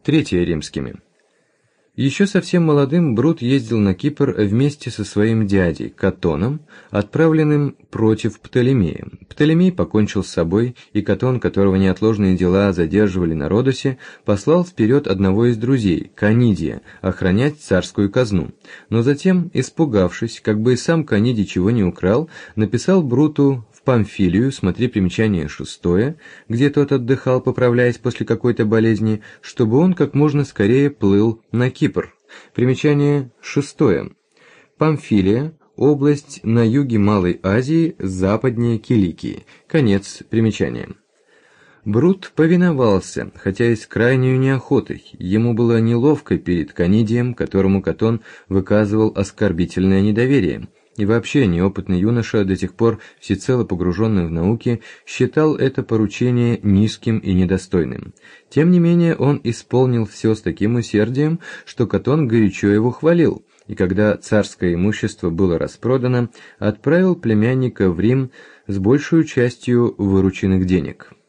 Третье римскими. Еще совсем молодым Брут ездил на Кипр вместе со своим дядей Катоном, отправленным против Птолемея. Птолемей покончил с собой, и Катон, которого неотложные дела задерживали на Родосе, послал вперед одного из друзей, Канидия, охранять царскую казну. Но затем, испугавшись, как бы и сам Канидий чего не украл, написал Бруту в Памфилию, смотри примечание 6, где тот отдыхал, поправляясь после какой-то болезни, чтобы он как можно скорее плыл на Кипр. Примечание 6. Памфилия – область на юге Малой Азии, западнее Киликии. Конец примечания. Брут повиновался, хотя и с крайней неохотой. Ему было неловко перед Канидием, которому Катон выказывал оскорбительное недоверие. И вообще неопытный юноша, до тех пор всецело погруженный в науки, считал это поручение низким и недостойным. Тем не менее он исполнил все с таким усердием, что Катон горячо его хвалил, и когда царское имущество было распродано, отправил племянника в Рим с большей частью вырученных денег.